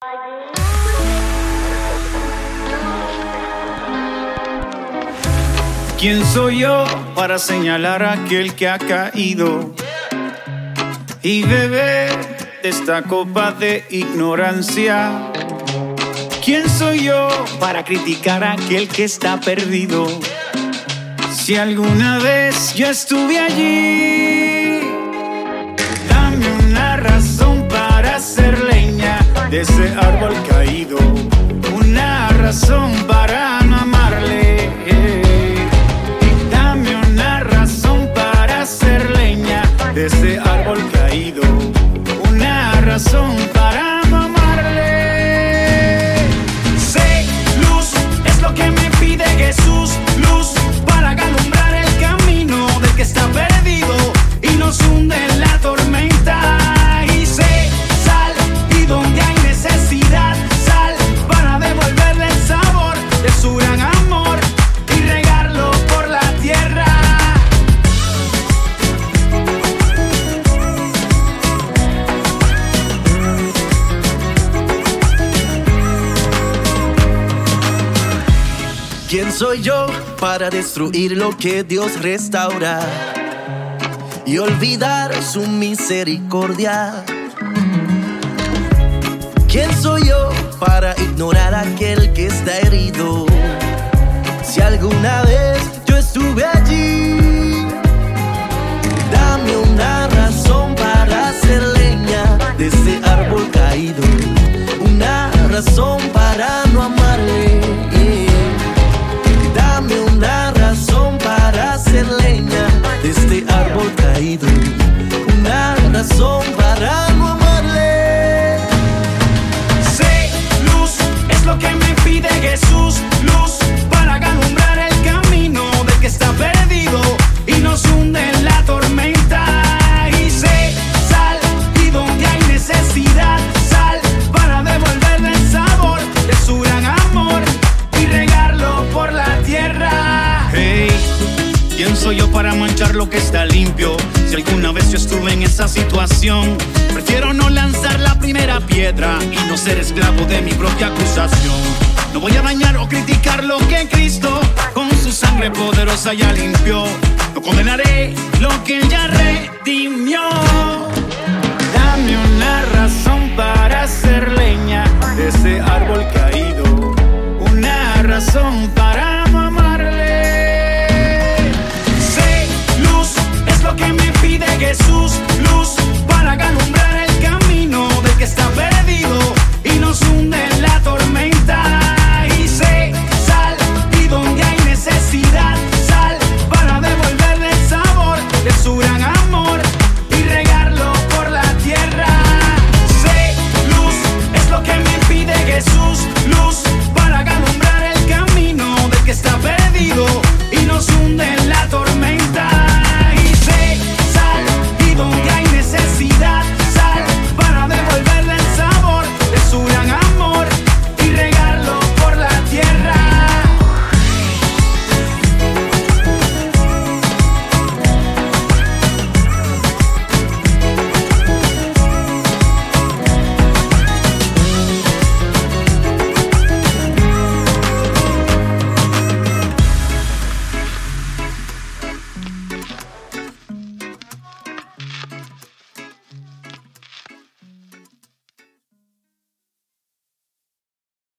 ¿Quién soy yo para señalar a aquel que ha caído y beber de esta copa de ignorancia? ¿Quién soy yo para criticar a aquel que está perdido? Si alguna vez yo estuve allí, dame una razón para hacer leña de ese árbol caído, una razón para no amarle. Dame una razón para hacer leña de ese árbol caído, una razón para no amarle. Sé, luz es lo que me pide Jesús, luz para alumbrar el camino del que está perdido y nos hunde en la tormenta. Y sé, sal, y donde hay necesidad, sal para devolverle el sabor de su gran amor y regarlo por la tierra. ¿Quién soy yo para destruir lo que Dios restaura y olvidar su misericordia? ¿Quién soy yo para ignorar a aquel que está herido? Si alguna vez yo estuve allí, dame una razón para hacer leña de ese árbol caído, una razón para no amarle. Dame una razón para hacer leña de este árbol caído, una razón para no amarle. Sé, luz es lo que me pide Jesús, luz para alumbrar el camino del que está perdido y nos hunde en la tormenta. Y sé, sal, y donde hay necesidad, sal para devolverle el sabor de su gran amor y regarlo por la tierra. Hey, ¿quién soy yo para manchar lo que está limpio? Si alguna vez yo estuve en esa situación, prefiero no lanzar la primera piedra y no ser esclavo de mi propia acusación. No voy a dañar o criticar lo que Cristo con su sangre poderosa ya limpió. No condenaré lo que ya redimió. Dame una razón para hacer leña